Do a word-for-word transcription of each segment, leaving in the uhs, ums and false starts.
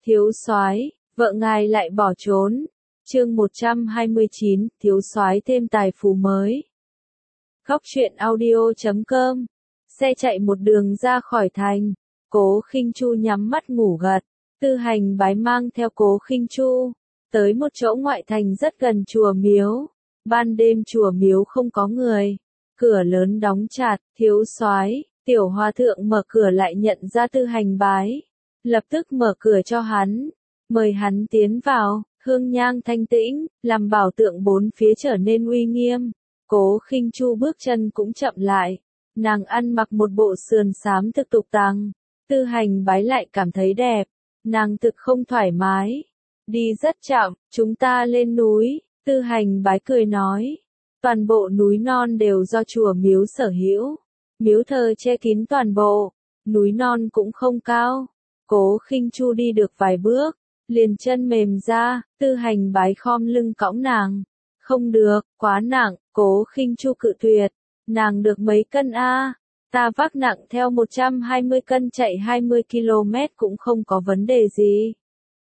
Thiếu soái, vợ ngài lại bỏ trốn. Chương một trăm hai mươi chín, thiếu soái thêm tài phú mới. Góc truyện audio chấm com. Xe chạy một đường ra khỏi thành. Cố Khinh Chu nhắm mắt ngủ gật. Tư Hành Bái mang theo Cố Khinh Chu tới một chỗ ngoại thành rất gần chùa miếu. Ban đêm chùa miếu không có người, cửa lớn đóng chặt. Thiếu soái, tiểu hòa thượng mở cửa lại nhận ra Tư Hành Bái, lập tức mở cửa cho hắn, mời hắn tiến vào. Hương nhang thanh tĩnh, làm bảo tượng bốn phía trở nên uy nghiêm. Cố Khinh Chu bước chân cũng chậm lại, nàng ăn mặc một bộ sườn xám thực tục tằng. Tư Hành Bái lại cảm thấy đẹp, nàng thực không thoải mái. Đi rất chậm, chúng ta lên núi. Tư Hành Bái cười nói, toàn bộ núi non đều do chùa miếu sở hữu, miếu thờ che kín toàn bộ, núi non cũng không cao. Cố Khinh Chu đi được vài bước, liền chân mềm ra. Tư Hành Bái khom lưng cõng nàng. Không được, quá nặng. Cố Khinh Chu cự tuyệt. Nàng được mấy cân a? Ta vác nặng theo một trăm hai mươi cân chạy hai mươi ki lô mét cũng không có vấn đề gì.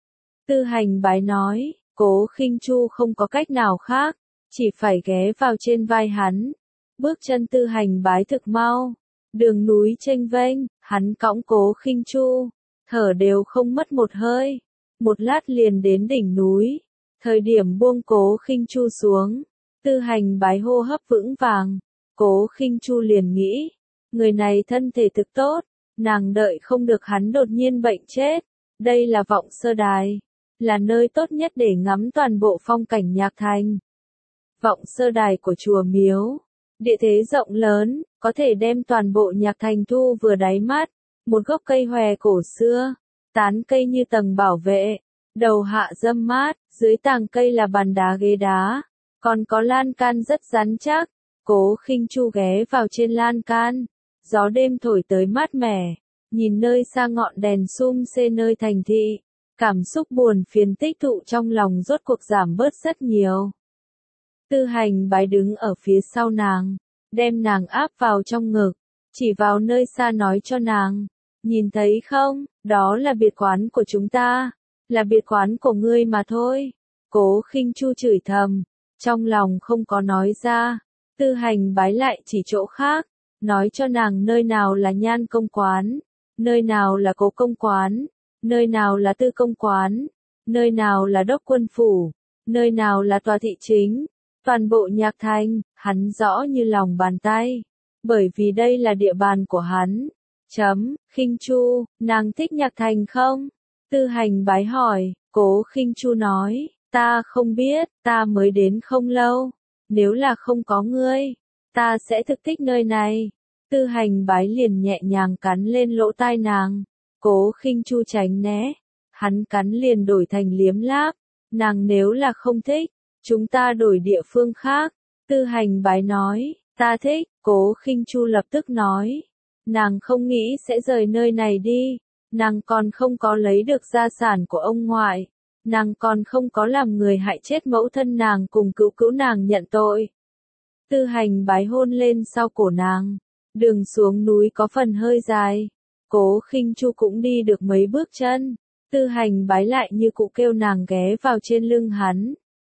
Tư Hành Bái nói. Cố Khinh Chu không có cách nào khác, chỉ phải ghé vào trên vai hắn. Bước chân Tư Hành Bái thực mau, đường núi chênh vênh, hắn cõng Cố Khinh Chu, thở đều không mất một hơi. Một lát liền đến đỉnh núi. Thời điểm buông Cố Khinh Chu xuống, Tư Hành Bái hô hấp vững vàng. Cố Khinh Chu liền nghĩ, người này thân thể thực tốt, nàng đợi không được hắn đột nhiên bệnh chết. Đây là Vọng Sơ Đài, là nơi tốt nhất để ngắm toàn bộ phong cảnh Nhạc Thành. Vọng Sơ Đài của chùa miếu, địa thế rộng lớn, có thể đem toàn bộ Nhạc Thành thu vừa đáy mắt. Một gốc cây hòe cổ xưa, tán cây như tầng bảo vệ, đầu hạ râm mát, dưới tàng cây là bàn đá ghế đá, còn có lan can rất rắn chắc. Cố Khinh Chu ghé vào trên lan can, gió đêm thổi tới mát mẻ, nhìn nơi xa ngọn đèn sum xê nơi thành thị, cảm xúc buồn phiền tích tụ trong lòng rốt cuộc giảm bớt rất nhiều. Tư Hành Bái đứng ở phía sau nàng, đem nàng áp vào trong ngực, chỉ vào nơi xa nói cho nàng, nhìn thấy không, đó là biệt quán của chúng ta, là biệt quán của ngươi mà thôi. Cố Khinh Chu chửi thầm, trong lòng không có nói ra. Tư Hành Bái lại chỉ chỗ khác, nói cho nàng nơi nào là Nhan công quán, nơi nào là Cố công quán, nơi nào là Tư công quán, nơi nào là Đốc quân phủ, nơi nào là tòa thị chính. Toàn bộ Nhạc Thành, hắn rõ như lòng bàn tay, bởi vì đây là địa bàn của hắn. Chấm, Khinh Chu, nàng thích Nhạc Thành không? Tư Hành Bái hỏi. Cố Khinh Chu nói, ta không biết, ta mới đến không lâu, nếu là không có ngươi, ta sẽ thực thích nơi này. Tư Hành Bái liền nhẹ nhàng cắn lên lỗ tai nàng. Cố Khinh Chu tránh né, hắn cắn liền đổi thành liếm láp. Nàng nếu là không thích, chúng ta đổi địa phương khác. Tư Hành Bái nói, ta thích. Cố Khinh Chu lập tức nói, nàng không nghĩ sẽ rời nơi này đi, nàng còn không có lấy được gia sản của ông ngoại, nàng còn không có làm người hại chết mẫu thân nàng cùng cứu cứu nàng nhận tội. Tư Hành Bái hôn lên sau cổ nàng, đường xuống núi có phần hơi dài, Cố Khinh Chu cũng đi được mấy bước chân. Tư Hành Bái lại như cụ kêu nàng ghé vào trên lưng hắn.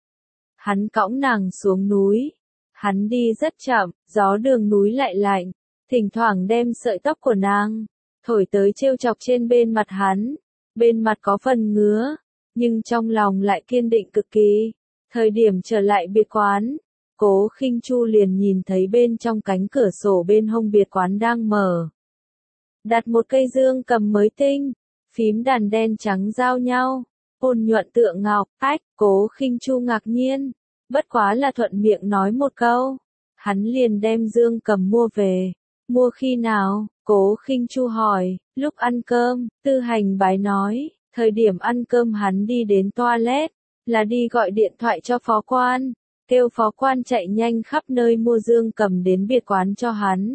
Hắn cõng nàng xuống núi, hắn đi rất chậm, gió đường núi lại lạnh, thỉnh thoảng đem sợi tóc của nàng thổi tới trêu chọc trên bên mặt hắn. Bên mặt có phần ngứa, nhưng trong lòng lại kiên định cực kỳ. Thời điểm trở lại biệt quán, Cố Khinh Chu liền nhìn thấy bên trong cánh cửa sổ bên hông biệt quán đang mở, đặt một cây dương cầm mới tinh, phím đàn đen trắng giao nhau, ôn nhuận tựa ngọc. Ách, Cố Khinh Chu ngạc nhiên, bất quá là thuận miệng nói một câu, hắn liền đem dương cầm mua về. Mua khi nào? Cố Khinh Chu hỏi. Lúc ăn cơm. Tư Hành Bái nói, thời điểm ăn cơm hắn đi đến toilet, là đi gọi điện thoại cho phó quan, kêu phó quan chạy nhanh khắp nơi mua dương cầm đến biệt quán cho hắn.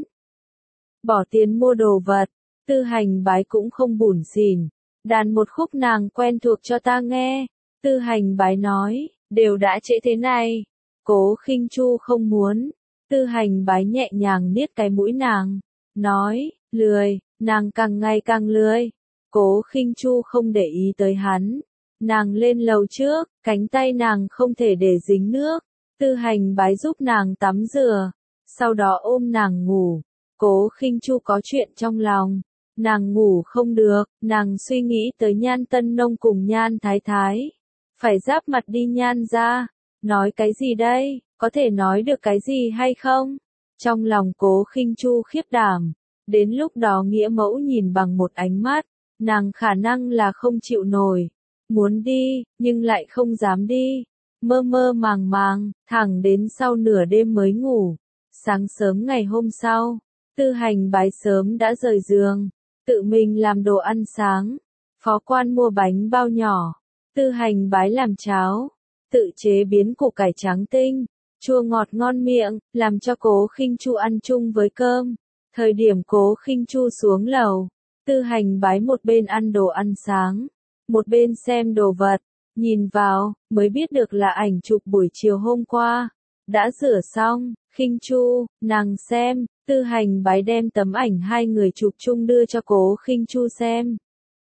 Bỏ tiền mua đồ vật. Tư Hành Bái cũng không bủn xỉn, đàn một khúc nàng quen thuộc cho ta nghe. Tư Hành Bái nói, đều đã trễ thế này. Cố Khinh Chu không muốn. Tư Hành Bái nhẹ nhàng niết cái mũi nàng, nói, lười, nàng càng ngày càng lười. Cố Khinh Chu không để ý tới hắn. Nàng lên lầu trước, cánh tay nàng không thể để dính nước. Tư Hành Bái giúp nàng tắm rửa, sau đó ôm nàng ngủ. Cố Khinh Chu có chuyện trong lòng. Nàng ngủ không được, nàng suy nghĩ tới Nhan Tân Nông cùng Nhan Thái Thái. Phải giáp mặt đi Nhan ra. Nói cái gì đây, có thể nói được cái gì hay không? Trong lòng Cố Khinh Chu khiếp đảm. Đến lúc đó nghĩa mẫu nhìn bằng một ánh mắt, nàng khả năng là không chịu nổi. Muốn đi, nhưng lại không dám đi. Mơ mơ màng màng, thẳng đến sau nửa đêm mới ngủ. Sáng sớm ngày hôm sau, Tư Hành Bái sớm đã rời giường, tự mình làm đồ ăn sáng. Phó Quan mua bánh bao nhỏ, Tư Hành Bái làm cháo, tự chế biến củ cải trắng tinh, chua ngọt ngon miệng, làm cho Cố Khinh Chu ăn chung với cơm. Thời điểm Cố Khinh Chu xuống lầu, Tư Hành Bái một bên ăn đồ ăn sáng, một bên xem đồ vật, nhìn vào, mới biết được là ảnh chụp buổi chiều hôm qua. Đã rửa xong, Khinh Chu, nàng xem, Tư Hành Bái đem tấm ảnh hai người chụp chung đưa cho Cố Khinh Chu xem.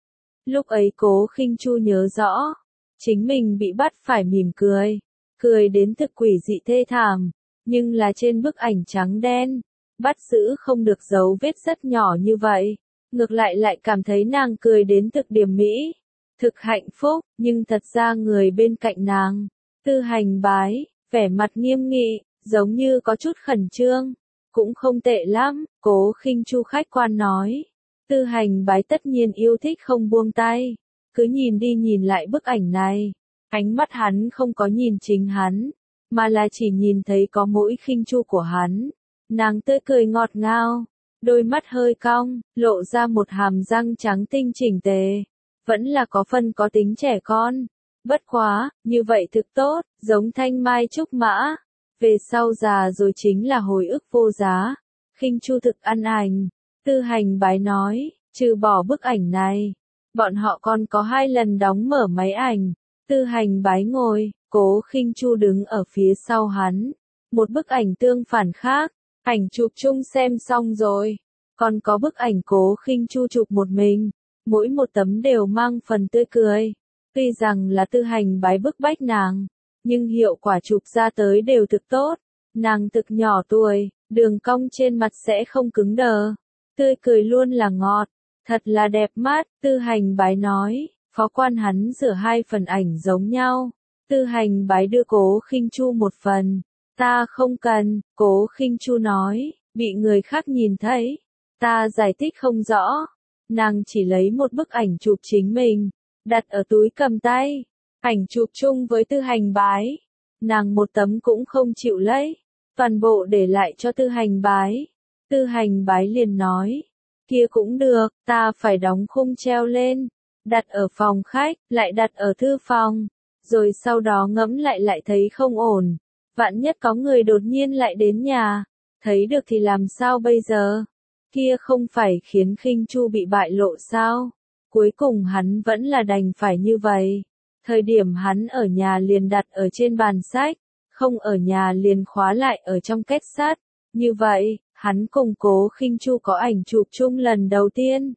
Lúc ấy Cố Khinh Chu nhớ rõ, chính mình bị bắt phải mỉm cười, cười đến thực quỷ dị thê thảm, nhưng là trên bức ảnh trắng đen, bắt giữ không được dấu vết rất nhỏ như vậy, ngược lại lại cảm thấy nàng cười đến thực điểm mỹ, thực hạnh phúc, nhưng thật ra người bên cạnh nàng, Tư Hành Bái, vẻ mặt nghiêm nghị, giống như có chút khẩn trương, cũng không tệ lắm, Cố Khinh Chu khách quan nói. Tư Hành Bái tất nhiên yêu thích không buông tay, cứ nhìn đi nhìn lại bức ảnh này, ánh mắt hắn không có nhìn chính hắn, mà là chỉ nhìn thấy có mỗi Khinh Chu của hắn. Nàng tươi cười ngọt ngào, đôi mắt hơi cong, lộ ra một hàm răng trắng tinh chỉnh tề, vẫn là có phần có tính trẻ con. Bất quá, như vậy thực tốt, giống thanh mai trúc mã, về sau già rồi chính là hồi ức vô giá. Khinh Chu thực ăn ảnh, Tư Hành Bái nói, trừ bỏ bức ảnh này, bọn họ còn có hai lần đóng mở máy ảnh. Tư Hành Bái ngồi, Cố Khinh Chu đứng ở phía sau hắn. Một bức ảnh tương phản khác, ảnh chụp chung xem xong rồi, còn có bức ảnh Cố Khinh Chu chụp một mình, mỗi một tấm đều mang phần tươi cười. Tuy rằng là Tư Hành Bái bức bách nàng, nhưng hiệu quả chụp ra tới đều thực tốt. Nàng thực nhỏ tuổi, đường cong trên mặt sẽ không cứng đờ, tươi cười luôn là ngọt, thật là đẹp mắt. Tư Hành Bái nói, Phó Quan hắn rửa hai phần ảnh giống nhau. Tư Hành Bái đưa Cố Khinh Chu một phần. Ta không cần, Cố Khinh Chu nói, bị người khác nhìn thấy. Ta giải thích không rõ. Nàng chỉ lấy một bức ảnh chụp chính mình, đặt ở túi cầm tay, ảnh chụp chung với Tư Hành Bái. Nàng một tấm cũng không chịu lấy, toàn bộ để lại cho Tư Hành Bái. Tư Hành Bái liền nói, kia cũng được, ta phải đóng khung treo lên, đặt ở phòng khách, lại đặt ở thư phòng, rồi sau đó ngẫm lại lại thấy không ổn. Vạn nhất có người đột nhiên lại đến nhà, thấy được thì làm sao bây giờ? Kia không phải khiến Khinh Chu bị bại lộ sao? Cuối cùng hắn vẫn là đành phải như vậy. Thời điểm hắn ở nhà liền đặt ở trên bàn sách, không ở nhà liền khóa lại ở trong két sắt. Như vậy, hắn cùng Cố Khinh Chu có ảnh chụp chung lần đầu tiên.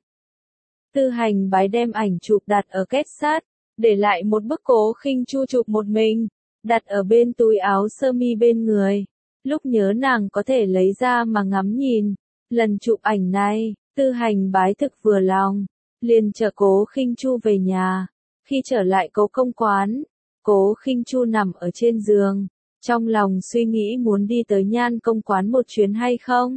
Tư Hành Bái đem ảnh chụp đặt ở két sắt, để lại một bức Cố Khinh Chu chụp một mình, đặt ở bên túi áo sơ mi bên người. Lúc nhớ nàng có thể lấy ra mà ngắm nhìn. Lần chụp ảnh này, Tư Hành Bái thực vừa lòng, liền chở Cố Khinh Chu về nhà. Khi trở lại Cố công quán, Cố Khinh Chu nằm ở trên giường, trong lòng suy nghĩ muốn đi tới Nhan công quán một chuyến hay không.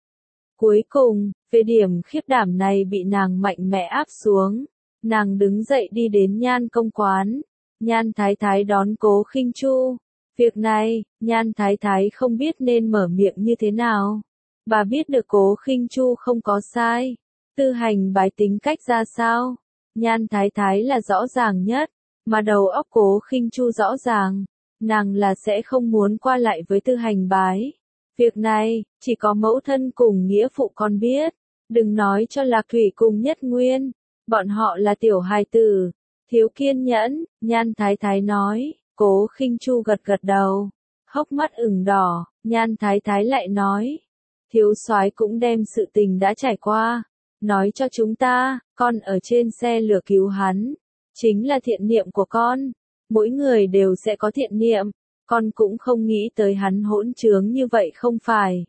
Cuối cùng, về điểm khiếp đảm này bị nàng mạnh mẽ áp xuống. Nàng đứng dậy đi đến Nhan công quán. Nhan Thái Thái đón Cố Khinh Chu. Việc này, Nhan Thái Thái không biết nên mở miệng như thế nào. Bà biết được Cố Khinh Chu không có sai. Tư Hành Bái tính cách ra sao? Nhan Thái Thái là rõ ràng nhất, mà đầu óc Cố Khinh Chu rõ ràng. Nàng là sẽ không muốn qua lại với Tư Hành Bái. Việc này, chỉ có mẫu thân cùng nghĩa phụ con biết. Đừng nói cho Lạc Thủy cùng Nhất Nguyên. Bọn họ là tiểu hài tử, thiếu kiên nhẫn. Nhan Thái Thái nói. Cố Khinh Chu gật gật đầu, hốc mắt ửng đỏ. Nhan Thái Thái lại nói, thiếu soái cũng đem sự tình đã trải qua, nói cho chúng ta, con ở trên xe lửa cứu hắn, chính là thiện niệm của con. Mỗi người đều sẽ có thiện niệm, con cũng không nghĩ tới hắn hỗn trướng như vậy không phải.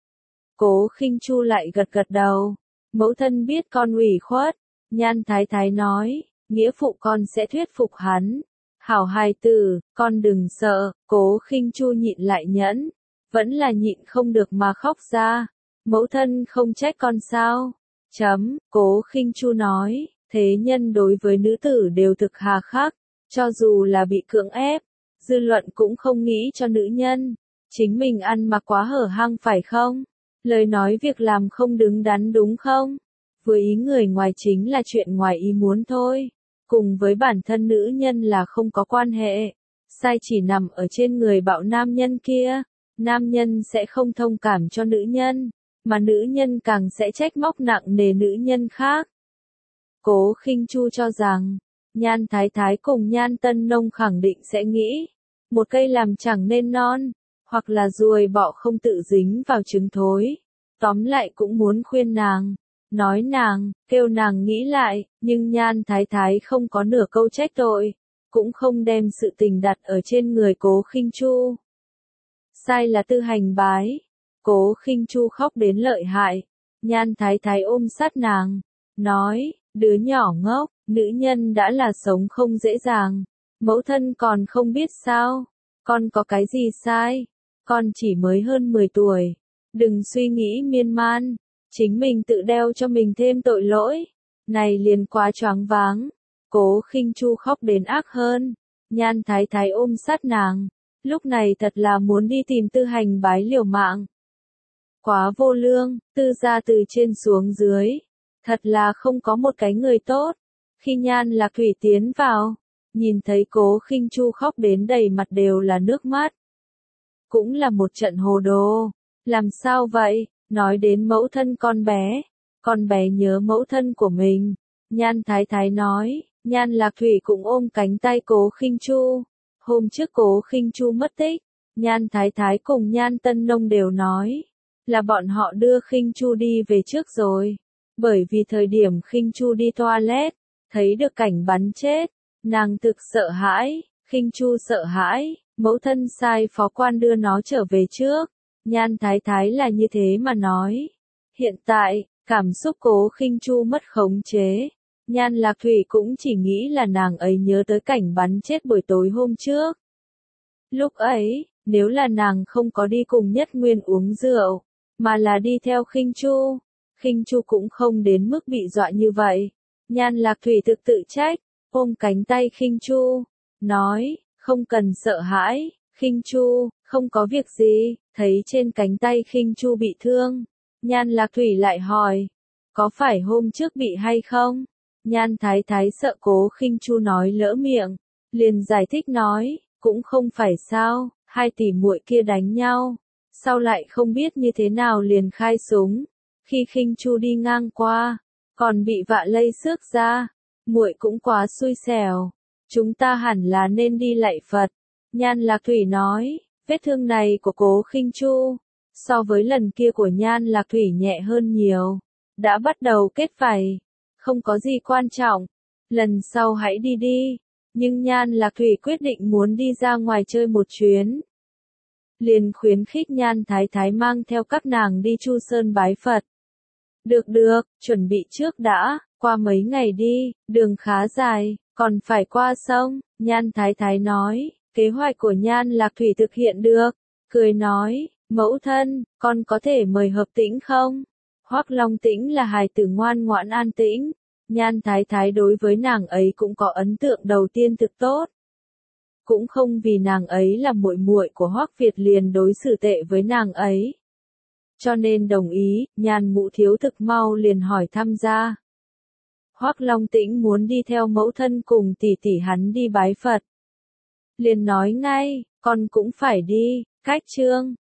Cố Khinh Chu lại gật gật đầu, mẫu thân biết con ủy khuất, Nhan Thái Thái nói, nghĩa phụ con sẽ thuyết phục hắn. Hảo hài tử, con đừng sợ, Cố Khinh Chu nhịn lại nhẫn, vẫn là nhịn không được mà khóc ra. Mẫu thân không trách con sao? Chấm, Cố Khinh Chu nói, thế nhân đối với nữ tử đều thực hà khắc, cho dù là bị cưỡng ép, dư luận cũng không nghĩ cho nữ nhân. Chính mình ăn mặc quá hở hang phải không? Lời nói việc làm không đứng đắn đúng không? Với ý người ngoài chính là chuyện ngoài ý muốn thôi. Cùng với bản thân nữ nhân là không có quan hệ. Sai chỉ nằm ở trên người bạo nam nhân kia. Nam nhân sẽ không thông cảm cho nữ nhân, mà nữ nhân càng sẽ trách móc nặng nề nữ nhân khác. Cố Khinh Chu cho rằng, Nhan Thái Thái cùng Nhan Tân Nông khẳng định sẽ nghĩ, một cây làm chẳng nên non, hoặc là ruồi bọ không tự dính vào trứng thối. Tóm lại cũng muốn khuyên nàng, nói nàng, kêu nàng nghĩ lại, nhưng Nhan Thái Thái không có nửa câu trách tội, cũng không đem sự tình đặt ở trên người Cố Khinh Chu. Sai là Tư Hành Bái. Cố Khinh Chu khóc đến lợi hại. Nhan Thái Thái ôm sát nàng, nói, đứa nhỏ ngốc, nữ nhân đã là sống không dễ dàng. Mẫu thân còn không biết sao, con có cái gì sai, con chỉ mới hơn mười tuổi. Đừng suy nghĩ miên man, chính mình tự đeo cho mình thêm tội lỗi. Này liền quá choáng váng. Cố Khinh Chu khóc đến ác hơn. Nhan Thái Thái ôm sát nàng, lúc này thật là muốn đi tìm Tư Hành Bái liều mạng. Quá vô lương, Tư gia từ trên xuống dưới, thật là không có một cái người tốt. Khi Nhan Lạc Thủy tiến vào, nhìn thấy Cố Khinh Chu khóc đến đầy mặt đều là nước mắt. Cũng là một trận hồ đồ. Làm sao vậy? Nói đến mẫu thân con bé, con bé nhớ mẫu thân của mình. Nhan Thái Thái nói, Nhan Lạc Thủy cũng ôm cánh tay Cố Khinh Chu. Hôm trước Cố Khinh Chu mất tích, Nhan Thái Thái cùng Nhan Tân Nông đều nói, là bọn họ đưa Khinh Chu đi về trước rồi. Bởi vì thời điểm Khinh Chu đi toilet, thấy được cảnh bắn chết, nàng thực sợ hãi, Khinh Chu sợ hãi, mẫu thân sai phó quan đưa nó trở về trước. Nhan Thái Thái là như thế mà nói. Hiện tại, cảm xúc Cố Khinh Chu mất khống chế. Nhan Lạc Thủy cũng chỉ nghĩ là nàng ấy nhớ tới cảnh bắn chết buổi tối hôm trước. Lúc ấy, nếu là nàng không có đi cùng Nhất Nguyên uống rượu, mà là đi theo Khinh Chu, Khinh Chu cũng không đến mức bị dọa như vậy. Nhan Lạc Thủy thực tự trách, ôm cánh tay Khinh Chu, nói, không cần sợ hãi, Khinh Chu, không có việc gì. Thấy trên cánh tay Khinh Chu bị thương, Nhan Lạc Thủy lại hỏi, có phải hôm trước bị hay không? Nhan Thái Thái sợ Cố Khinh Chu nói lỡ miệng, liền giải thích nói, cũng không phải sao, hai tỷ muội kia đánh nhau, sau lại không biết như thế nào liền khai súng, khi Khinh Chu đi ngang qua, còn bị vạ lây xước ra, muội cũng quá xui xẻo, chúng ta hẳn là nên đi lạy Phật. Nhan Lạc Thủy nói, vết thương này của Cố Khinh Chu, so với lần kia của Nhan Lạc Thủy nhẹ hơn nhiều, đã bắt đầu kết vảy, không có gì quan trọng, lần sau hãy đi đi. Nhưng Nhan Lạc Thủy quyết định muốn đi ra ngoài chơi một chuyến. Liền khuyến khích Nhan Thái Thái mang theo các nàng đi Chu Sơn bái Phật. Được được, chuẩn bị trước đã, qua mấy ngày đi, đường khá dài, còn phải qua sông. Nhan Thái Thái nói, kế hoạch của Nhan Lạc Thủy thực hiện được, cười nói, mẫu thân, con có thể mời Hợp Tĩnh không? Hoắc Long Tĩnh là hài tử ngoan ngoãn an tĩnh. Nhan Thái Thái đối với nàng ấy cũng có ấn tượng đầu tiên thực tốt. Cũng không vì nàng ấy là muội muội của Hoắc Việt liền đối xử tệ với nàng ấy. Cho nên đồng ý, Nhan Mụ Thiếu thực mau liền hỏi thăm ra. Hoắc Long Tĩnh muốn đi theo mẫu thân cùng tỷ tỷ hắn đi bái Phật. Liền nói ngay, con cũng phải đi, cách chương.